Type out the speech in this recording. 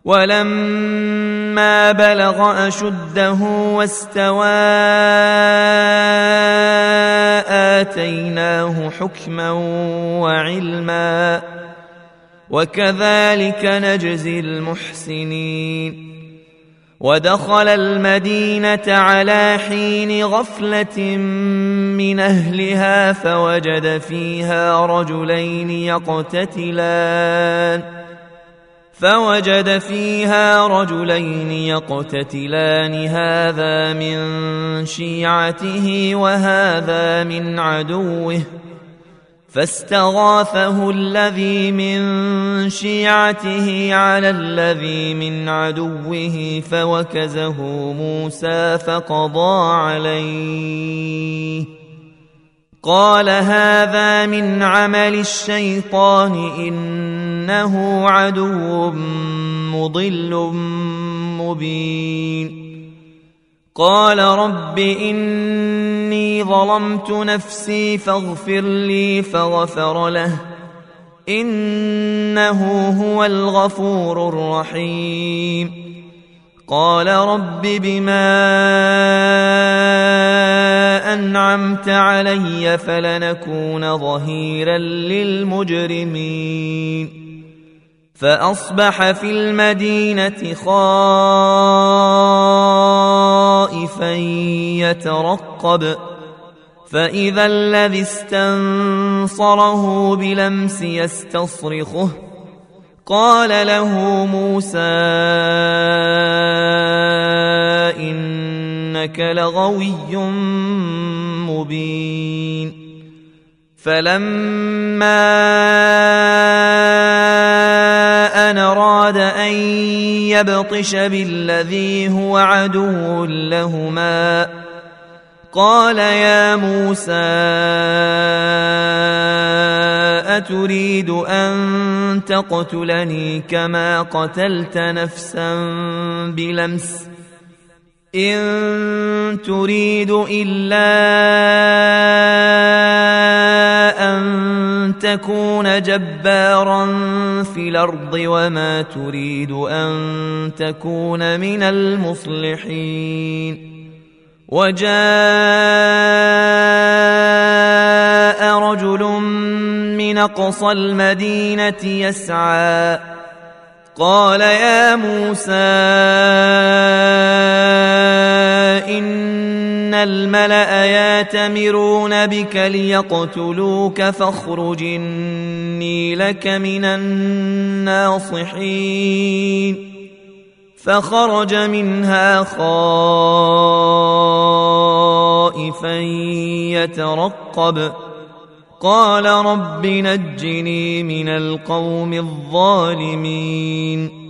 ولما بلغ أشده واستوى آتيناه حكما وعلما وكذلك نجزي المحسنين. ودخل المدينة على حين غفلة من أهلها فوجد فيها رجلين يقتتلان هذا من شيعته وهذا من عدوه فاستغاثه الذي من شيعته على الذي من عدوه فوكزه موسى فقضى عليه قال هذا من عمل الشيطان إنه عدو مضل مبين. قال رب إني ظلمت نفسي فاغفر لي فغفر له إنه هو الغفور الرحيم. قال رب بما أنعمت علي فلنكون ظهيرا للمجرمين. فأصبح في المدينة خائفا يترقب فإذا الذي استنصره بلمس يستصرخه قال له موسى إنك لغوي مبين. فلما أن أراد أن يبطش بالذي هو عدو لهما قال يا موسى أتريد أن تقتلني كما قتلت نفسا بلمس إن تريد إلا أن تكون جبارا في الأرض وما تريد أن تكون من المصلحين. وجاء رجل من أقصى المدينة يسعى قال يا موسى إن الملأ يأتمرون بك ليقتلوك فاخرج إني لك من الناصحين. فخرج منها خائفا يترقب قال رب نجني من القوم الظالمين.